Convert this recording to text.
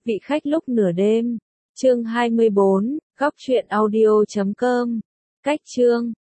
Vị khách lúc nửa đêm. Chương 24, góc truyện audio.com. Cách chương